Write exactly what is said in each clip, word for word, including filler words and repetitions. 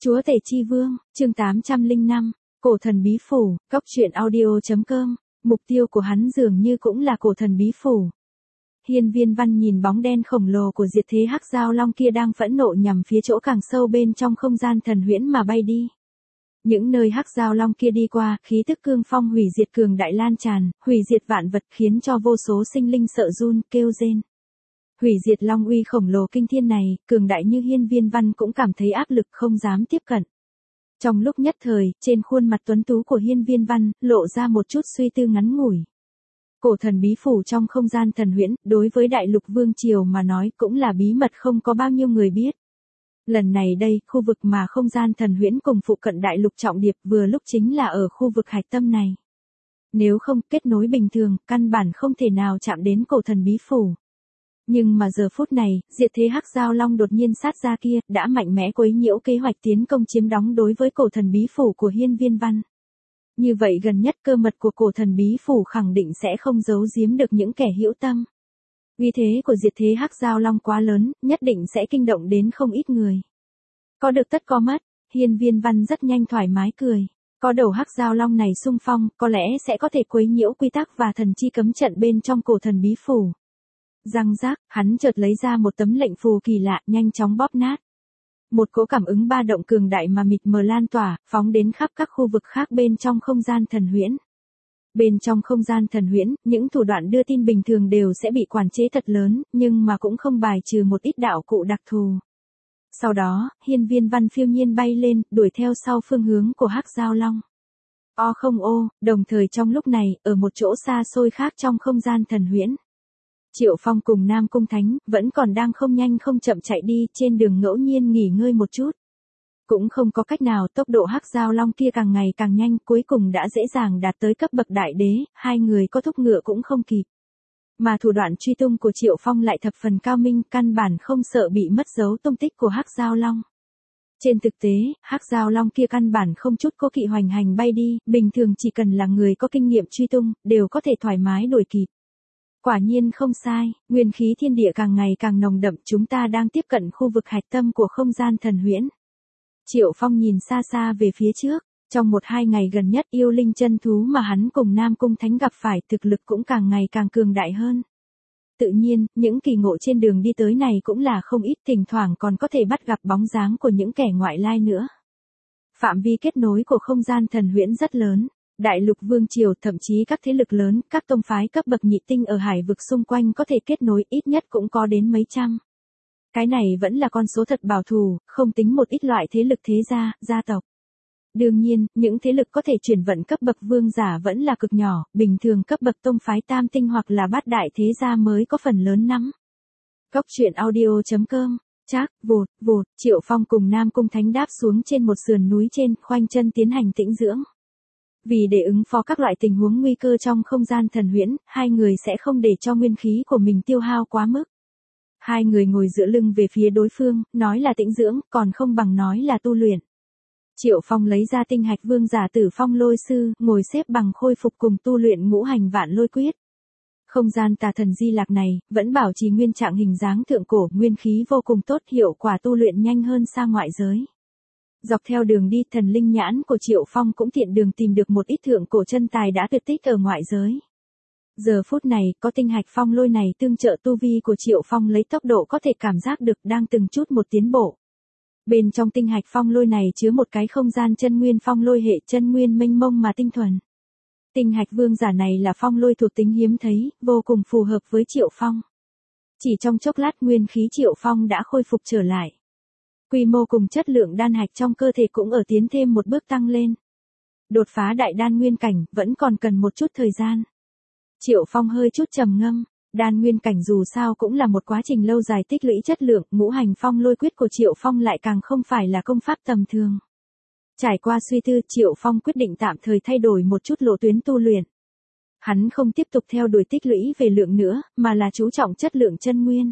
Chúa Tể Chi Vương, chương tám trăm lẻ năm, Cổ Thần Bí Phủ, Cóc Truyện Audio chấm com, mục tiêu của hắn dường như cũng là Cổ Thần Bí Phủ. Hiên Viên Văn nhìn bóng đen khổng lồ của diệt thế hắc giao long kia đang phẫn nộ nhằm phía chỗ càng sâu bên trong không gian thần huyễn mà bay đi. Những nơi hắc giao long kia đi qua, khí tức cương phong hủy diệt cường đại lan tràn, hủy diệt vạn vật khiến cho vô số sinh linh sợ run, kêu rên. Hủy diệt long uy khổng lồ kinh thiên này, cường đại như Hiên Viên Văn cũng cảm thấy áp lực không dám tiếp cận. Trong lúc nhất thời, trên khuôn mặt tuấn tú của Hiên Viên Văn, lộ ra một chút suy tư ngắn ngủi. Cổ thần bí phủ trong không gian thần huyễn, đối với đại lục vương triều mà nói cũng là bí mật không có bao nhiêu người biết. Lần này đây, khu vực mà không gian thần huyễn cùng phụ cận đại lục trọng điệp vừa lúc chính là ở khu vực hạch tâm này. Nếu không kết nối bình thường, căn bản không thể nào chạm đến cổ thần bí phủ. Nhưng mà giờ phút này, diệt thế hắc giao long đột nhiên sát ra kia, đã mạnh mẽ quấy nhiễu kế hoạch tiến công chiếm đóng đối với cổ thần bí phủ của Hiên Viên Văn. Như vậy gần nhất cơ mật của cổ thần bí phủ khẳng định sẽ không giấu giếm được những kẻ hữu tâm. Uy thế của diệt thế hắc giao long quá lớn, nhất định sẽ kinh động đến không ít người. Có được tất có mất, Hiên Viên Văn rất nhanh thoải mái cười. Có đầu hắc giao long này xung phong, có lẽ sẽ có thể quấy nhiễu quy tắc và thần chi cấm trận bên trong cổ thần bí phủ. Răng rác, hắn chợt lấy ra một tấm lệnh phù kỳ lạ, nhanh chóng bóp nát. Một cỗ cảm ứng ba động cường đại mà mịt mờ lan tỏa, phóng đến khắp các khu vực khác bên trong không gian thần huyễn. Bên trong không gian thần huyễn, những thủ đoạn đưa tin bình thường đều sẽ bị quản chế thật lớn, nhưng mà cũng không bài trừ một ít đạo cụ đặc thù. Sau đó, Hiên Viên Văn phiêu nhiên bay lên, đuổi theo sau phương hướng của hắc giao long. O không ô, đồng thời trong lúc này, ở một chỗ xa xôi khác trong không gian thần huyễn. Triệu Phong cùng Nam Cung Thánh, vẫn còn đang không nhanh không chậm chạy đi, trên đường ngẫu nhiên nghỉ ngơi một chút. Cũng không có cách nào, tốc độ hắc giao long kia càng ngày càng nhanh, cuối cùng đã dễ dàng đạt tới cấp bậc đại đế, hai người có thúc ngựa cũng không kịp. Mà thủ đoạn truy tung của Triệu Phong lại thập phần cao minh, căn bản không sợ bị mất dấu tung tích của hắc giao long. Trên thực tế, hắc giao long kia căn bản không chút cố kỵ hoành hành bay đi, bình thường chỉ cần là người có kinh nghiệm truy tung, đều có thể thoải mái đuổi kịp. Quả nhiên không sai, nguyên khí thiên địa càng ngày càng nồng đậm, chúng ta đang tiếp cận khu vực hạch tâm của không gian thần huyễn. Triệu Phong nhìn xa xa về phía trước, trong một hai ngày gần nhất yêu linh chân thú mà hắn cùng Nam Cung Thánh gặp phải thực lực cũng càng ngày càng cường đại hơn. Tự nhiên, những kỳ ngộ trên đường đi tới này cũng là không ít, thỉnh thoảng còn có thể bắt gặp bóng dáng của những kẻ ngoại lai nữa. Phạm vi kết nối của không gian thần huyễn rất lớn. Đại lục vương triều, thậm chí các thế lực lớn, các tông phái cấp bậc nhị tinh ở hải vực xung quanh có thể kết nối ít nhất cũng có đến mấy trăm. Cái này vẫn là con số thật bảo thủ, không tính một ít loại thế lực thế gia, gia tộc. Đương nhiên, những thế lực có thể chuyển vận cấp bậc vương giả vẫn là cực nhỏ, bình thường cấp bậc tông phái tam tinh hoặc là bát đại thế gia mới có phần lớn nắm. Cóc Truyện Audio chấm com, chắc, vụt, vụt, Triệu Phong cùng Nam Cung Thánh đáp xuống trên một sườn núi trên, khoanh chân tiến hành tĩnh dưỡng. Vì để ứng phó các loại tình huống nguy cơ trong không gian thần huyễn, hai người sẽ không để cho nguyên khí của mình tiêu hao quá mức. Hai người ngồi dựa lưng về phía đối phương, nói là tĩnh dưỡng, còn không bằng nói là tu luyện. Triệu Phong lấy ra tinh hạch vương giả Tử Phong Lôi Sư, ngồi xếp bằng khôi phục cùng tu luyện ngũ hành vạn lôi quyết. Không gian tà thần di lạc này, vẫn bảo trì nguyên trạng hình dáng thượng cổ, nguyên khí vô cùng tốt, hiệu quả tu luyện nhanh hơn xa ngoại giới. Dọc theo đường đi, thần linh nhãn của Triệu Phong cũng tiện đường tìm được một ít thượng cổ chân tài đã tuyệt tích ở ngoại giới. Giờ phút này, có tinh hạch phong lôi này tương trợ tu vi của Triệu Phong lấy tốc độ có thể cảm giác được đang từng chút một tiến bộ. Bên trong tinh hạch phong lôi này chứa một cái không gian chân nguyên phong lôi hệ chân nguyên mênh mông mà tinh thuần. Tinh hạch vương giả này là phong lôi thuộc tính hiếm thấy, vô cùng phù hợp với Triệu Phong. Chỉ trong chốc lát nguyên khí Triệu Phong đã khôi phục trở lại. Quy mô cùng chất lượng đan hạch trong cơ thể cũng ở tiến thêm một bước tăng lên. Đột phá đại đan nguyên cảnh, vẫn còn cần một chút thời gian. Triệu Phong hơi chút trầm ngâm, đan nguyên cảnh dù sao cũng là một quá trình lâu dài tích lũy chất lượng, ngũ hành phong lôi quyết của Triệu Phong lại càng không phải là công pháp tầm thường. Trải qua suy tư, Triệu Phong quyết định tạm thời thay đổi một chút lộ tuyến tu luyện. Hắn không tiếp tục theo đuổi tích lũy về lượng nữa, mà là chú trọng chất lượng chân nguyên.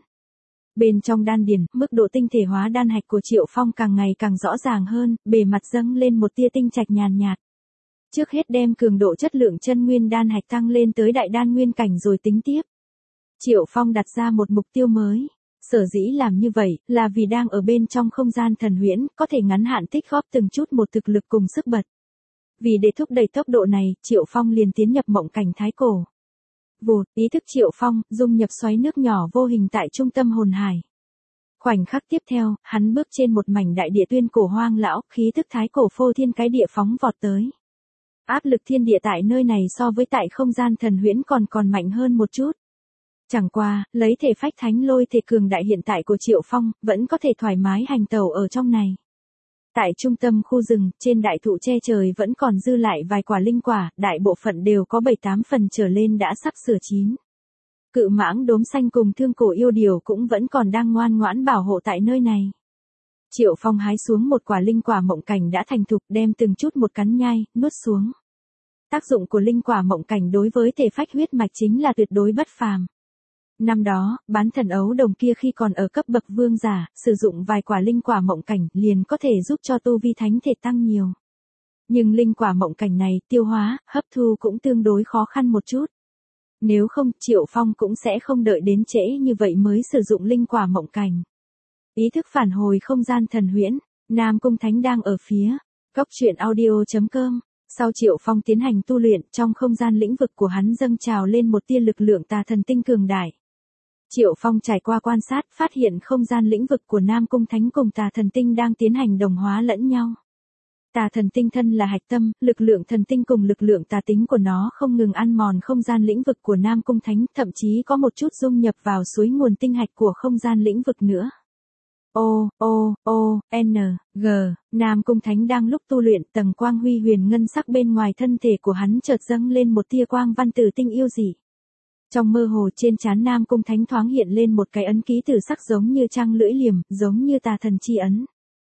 Bên trong đan điền, mức độ tinh thể hóa đan hạch của Triệu Phong càng ngày càng rõ ràng hơn, bề mặt dâng lên một tia tinh trạch nhàn nhạt. Trước hết đem cường độ chất lượng chân nguyên đan hạch tăng lên tới đại đan nguyên cảnh rồi tính tiếp. Triệu Phong đặt ra một mục tiêu mới. Sở dĩ làm như vậy, là vì đang ở bên trong không gian thần huyễn, có thể ngắn hạn tích góp từng chút một thực lực cùng sức bật. Vì để thúc đẩy tốc độ này, Triệu Phong liền tiến nhập mộng cảnh thái cổ. Vụt, ý thức Triệu Phong, dung nhập xoáy nước nhỏ vô hình tại trung tâm hồn hải. Khoảnh khắc tiếp theo, hắn bước trên một mảnh đại địa tuyên cổ hoang lão, khí thức thái cổ phô thiên cái địa phóng vọt tới. Áp lực thiên địa tại nơi này so với tại không gian thần huyễn còn còn mạnh hơn một chút. Chẳng qua, lấy thể phách thánh lôi thể cường đại hiện tại của Triệu Phong, vẫn có thể thoải mái hành tẩu ở trong này. Tại trung tâm khu rừng, trên đại thụ che trời vẫn còn dư lại vài quả linh quả, đại bộ phận đều có bảy tám phần trở lên đã sắp sửa chín. Cự mãng đốm xanh cùng thương cổ yêu điều cũng vẫn còn đang ngoan ngoãn bảo hộ tại nơi này. Triệu Phong hái xuống một quả linh quả mộng cảnh đã thành thục, đem từng chút một cắn nhai, nuốt xuống. Tác dụng của linh quả mộng cảnh đối với thể phách huyết mạch chính là tuyệt đối bất phàm. Năm đó, bán thần ấu đồng kia khi còn ở cấp bậc vương giả, sử dụng vài quả linh quả mộng cảnh liền có thể giúp cho tu vi thánh thể tăng nhiều. Nhưng linh quả mộng cảnh này tiêu hóa, hấp thu cũng tương đối khó khăn một chút. Nếu không, Triệu Phong cũng sẽ không đợi đến trễ như vậy mới sử dụng linh quả mộng cảnh. Ý thức phản hồi không gian thần huyễn, Nam Cung Thánh đang ở phía góc truyện audio chấm com. Sau Triệu Phong tiến hành tu luyện, trong không gian lĩnh vực của hắn dâng trào lên một tia lực lượng tà thần tinh cường đại. Triệu Phong trải qua quan sát, phát hiện không gian lĩnh vực của Nam Cung Thánh cùng tà thần tinh đang tiến hành đồng hóa lẫn nhau. Tà thần tinh thân là hạch tâm, lực lượng thần tinh cùng lực lượng tà tính của nó không ngừng ăn mòn không gian lĩnh vực của Nam Cung Thánh, thậm chí có một chút dung nhập vào suối nguồn tinh hạch của không gian lĩnh vực nữa. O, O, O, N, G, Nam Cung Thánh đang lúc tu luyện, tầng quang huy huyền ngân sắc bên ngoài thân thể của hắn chợt dâng lên một tia quang văn tử tinh yêu dị. Trong mơ hồ trên trán Nam Cung Thánh thoáng hiện lên một cái ấn ký tử sắc giống như trăng lưỡi liềm, giống như tà thần chi ấn.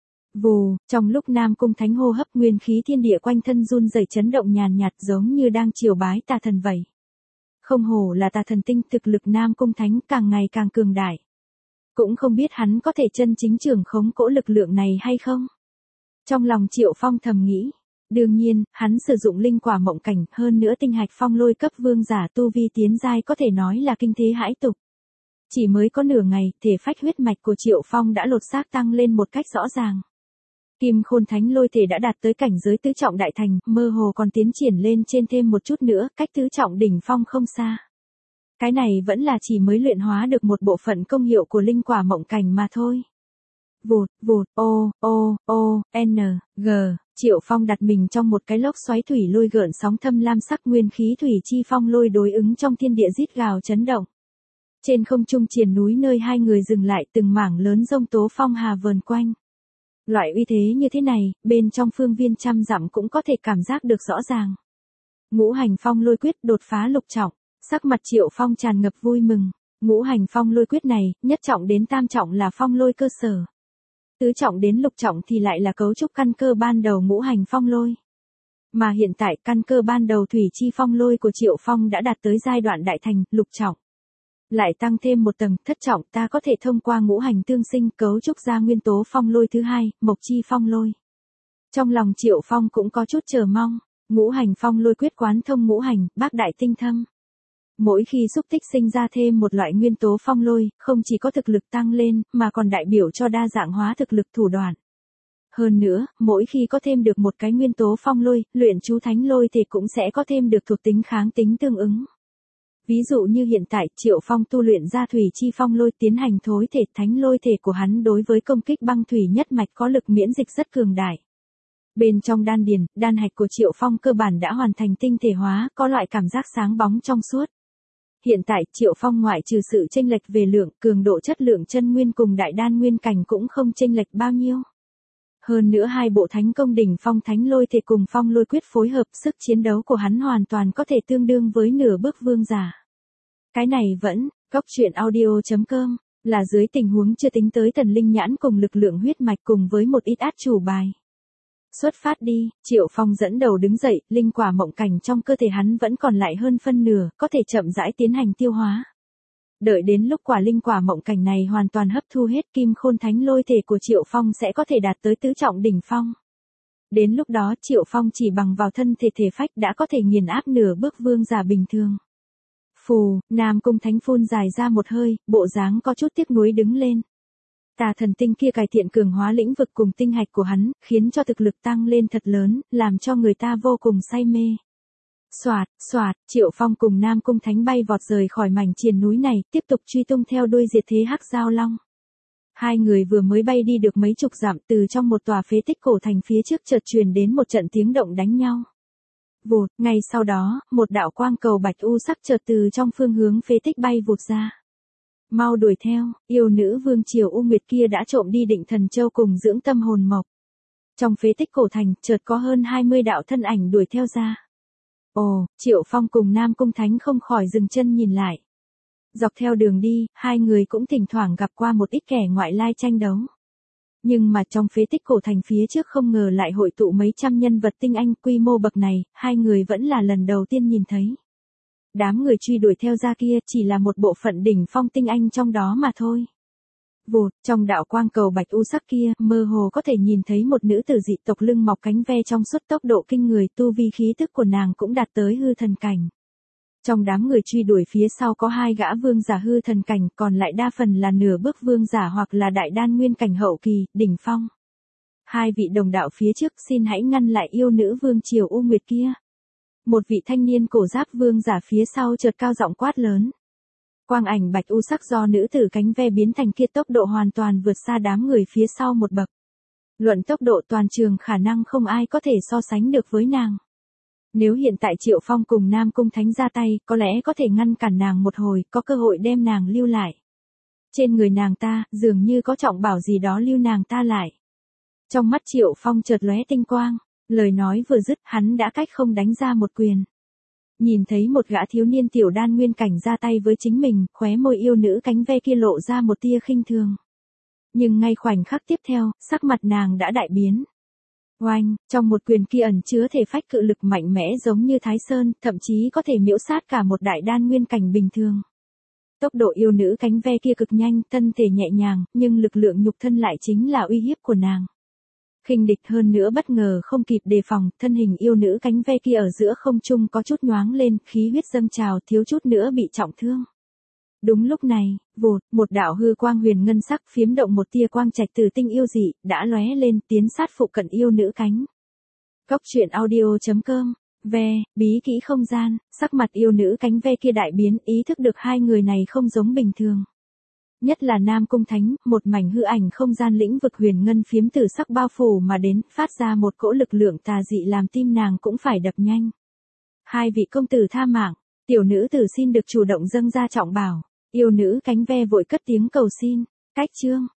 Vù, trong lúc Nam Cung Thánh hô hấp, nguyên khí thiên địa quanh thân run rẩy chấn động nhàn nhạt giống như đang triều bái tà thần vậy. Không hổ là tà thần tinh, thực lực Nam Cung Thánh càng ngày càng cường đại. Cũng không biết hắn có thể chân chính trưởng khống cỗ lực lượng này hay không. Trong lòng Triệu Phong thầm nghĩ. Đương nhiên, hắn sử dụng linh quả mộng cảnh, hơn nữa tinh hạch phong lôi cấp vương giả tu vi tiến giai có thể nói là kinh thế hãi tục. Chỉ mới có nửa ngày, thể phách huyết mạch của Triệu Phong đã lột xác tăng lên một cách rõ ràng. Kim Khôn Thánh lôi thể đã đạt tới cảnh giới tứ trọng đại thành, mơ hồ còn tiến triển lên trên thêm một chút nữa, cách tứ trọng đỉnh phong không xa. Cái này vẫn là chỉ mới luyện hóa được một bộ phận công hiệu của linh quả mộng cảnh mà thôi. Vụt, vụt, O, O, O, N, G, Triệu Phong đặt mình trong một cái lốc xoáy thủy lôi gợn sóng thâm lam sắc, nguyên khí thủy chi phong lôi đối ứng trong thiên địa rít gào chấn động. Trên không trung triền núi nơi hai người dừng lại, từng mảng lớn dông tố phong hà vờn quanh. Loại uy thế như thế này, bên trong phương viên trăm dặm cũng có thể cảm giác được rõ ràng. Ngũ hành phong lôi quyết đột phá lục trọng, sắc mặt Triệu Phong tràn ngập vui mừng. Ngũ hành phong lôi quyết này, nhất trọng đến tam trọng là phong lôi cơ sở. Tứ trọng đến lục trọng thì lại là cấu trúc căn cơ ban đầu ngũ hành phong lôi. Mà hiện tại căn cơ ban đầu thủy chi phong lôi của Triệu Phong đã đạt tới giai đoạn đại thành, lục trọng. Lại tăng thêm một tầng, thất trọng, ta có thể thông qua ngũ hành tương sinh cấu trúc ra nguyên tố phong lôi thứ hai, mộc chi phong lôi. Trong lòng Triệu Phong cũng có chút chờ mong, ngũ hành phong lôi quyết quán thông ngũ hành, bác đại tinh thâm. Mỗi khi xúc tích sinh ra thêm một loại nguyên tố phong lôi, không chỉ có thực lực tăng lên, mà còn đại biểu cho đa dạng hóa thực lực thủ đoạn. Hơn nữa, mỗi khi có thêm được một cái nguyên tố phong lôi, luyện chú thánh lôi thì cũng sẽ có thêm được thuộc tính kháng tính tương ứng. Ví dụ như hiện tại, Triệu Phong tu luyện ra thủy chi phong lôi tiến hành thối thể, thánh lôi thể của hắn đối với công kích băng thủy nhất mạch có lực miễn dịch rất cường đại. Bên trong đan điền, đan hạch của Triệu Phong cơ bản đã hoàn thành tinh thể hóa, có loại cảm giác sáng bóng trong suốt. Hiện tại, Triệu Phong ngoại trừ sự chênh lệch về lượng, cường độ chất lượng chân nguyên cùng đại đan nguyên cảnh cũng không chênh lệch bao nhiêu. Hơn nữa hai bộ thánh công đỉnh phong thánh lôi thể cùng phong lôi quyết phối hợp, sức chiến đấu của hắn hoàn toàn có thể tương đương với nửa bước vương giả. Cái này vẫn, góc truyện audio chấm com, là dưới tình huống chưa tính tới thần linh nhãn cùng lực lượng huyết mạch cùng với một ít át chủ bài. Xuất phát đi, Triệu Phong dẫn đầu đứng dậy, linh quả mộng cảnh trong cơ thể hắn vẫn còn lại hơn phân nửa, có thể chậm rãi tiến hành tiêu hóa. Đợi đến lúc quả linh quả mộng cảnh này hoàn toàn hấp thu hết, kim khôn thánh lôi thể của Triệu Phong sẽ có thể đạt tới tứ trọng đỉnh phong. Đến lúc đó Triệu Phong chỉ bằng vào thân thể thể phách đã có thể nghiền áp nửa bước vương giả bình thường. Phù, Nam Cung Thánh phun dài ra một hơi, bộ dáng có chút tiếc nuối đứng lên. Tà thần tinh kia cải thiện cường hóa lĩnh vực cùng tinh hạch của hắn, khiến cho thực lực tăng lên thật lớn, làm cho người ta vô cùng say mê. Soạt, soạt, Triệu Phong cùng Nam Cung Thánh bay vọt rời khỏi mảnh triền núi này, tiếp tục truy tung theo đuôi diệt thế hắc giao long. Hai người vừa mới bay đi được mấy chục dặm, từ trong một tòa phế tích cổ thành phía trước chợt truyền đến một trận tiếng động đánh nhau. Vụt, ngay sau đó, một đạo quang cầu bạch u sắc chợt từ trong phương hướng phế tích bay vụt ra. Mau đuổi theo, yêu nữ vương triều U Nguyệt kia đã trộm đi Định Thần Châu cùng dưỡng tâm hồn mộc. Trong phế tích cổ thành, chợt có hơn hai mươi đạo thân ảnh đuổi theo ra. Ồ, Triệu Phong cùng Nam Cung Thánh không khỏi dừng chân nhìn lại. Dọc theo đường đi, hai người cũng thỉnh thoảng gặp qua một ít kẻ ngoại lai tranh đấu. Nhưng mà trong phế tích cổ thành phía trước không ngờ lại hội tụ mấy trăm nhân vật tinh anh quy mô bậc này, hai người vẫn là lần đầu tiên nhìn thấy. Đám người truy đuổi theo ra kia chỉ là một bộ phận đỉnh phong tinh anh trong đó mà thôi. Vụt, trong đạo quang cầu bạch u sắc kia, mơ hồ có thể nhìn thấy một nữ tử dị tộc lưng mọc cánh ve trong suốt tốc độ kinh người, tu vi khí tức của nàng cũng đạt tới hư thần cảnh. Trong đám người truy đuổi phía sau có hai gã vương giả hư thần cảnh, còn lại đa phần là nửa bước vương giả hoặc là đại đan nguyên cảnh hậu kỳ, đỉnh phong. Hai vị đồng đạo phía trước xin hãy ngăn lại yêu nữ vương triều U Nguyệt kia. Một vị thanh niên cổ giáp vương giả phía sau chợt cao giọng quát lớn. Quang ảnh bạch u sắc do nữ tử cánh ve biến thành kia tốc độ hoàn toàn vượt xa đám người phía sau một bậc. Luận tốc độ toàn trường khả năng không ai có thể so sánh được với nàng. Nếu hiện tại Triệu Phong cùng Nam Cung Thánh ra tay, có lẽ có thể ngăn cản nàng một hồi, có cơ hội đem nàng lưu lại. Trên người nàng ta, dường như có trọng bảo gì đó lưu nàng ta lại. Trong mắt Triệu Phong chợt lóe tinh quang, lời nói vừa dứt, hắn đã cách không đánh ra một quyền. Nhìn thấy một gã thiếu niên tiểu đan nguyên cảnh ra tay với chính mình, khóe môi yêu nữ cánh ve kia lộ ra một tia khinh thường. Nhưng ngay khoảnh khắc tiếp theo, sắc mặt nàng đã đại biến. Oanh, trong một quyền kia ẩn chứa thể phách cự lực mạnh mẽ giống như Thái Sơn, thậm chí có thể miễu sát cả một đại đan nguyên cảnh bình thường. Tốc độ yêu nữ cánh ve kia cực nhanh, thân thể nhẹ nhàng, nhưng lực lượng nhục thân lại chính là uy hiếp của nàng. Khinh địch hơn nữa bất ngờ không kịp đề phòng, thân hình yêu nữ cánh ve kia ở giữa không trung có chút nhoáng lên, khí huyết dâng trào, thiếu chút nữa bị trọng thương. Đúng lúc này, vụt, một đạo hư quang huyền ngân sắc phiếm động một tia quang trạch từ tinh yêu dị, đã lóe lên tiến sát phụ cận yêu nữ cánh. Cốc truyện audio chấm com, ve, bí kỹ không gian, sắc mặt yêu nữ cánh ve kia đại biến, ý thức được hai người này không giống bình thường. Nhất là Nam Cung Thánh, một mảnh hư ảnh không gian lĩnh vực huyền ngân phiếm tử sắc bao phủ mà đến, phát ra một cỗ lực lượng tà dị làm tim nàng cũng phải đập nhanh. Hai vị công tử tha mạng, tiểu nữ tử xin được chủ động dâng ra trọng bảo. Yêu nữ cánh ve vội cất tiếng cầu xin. Cách chương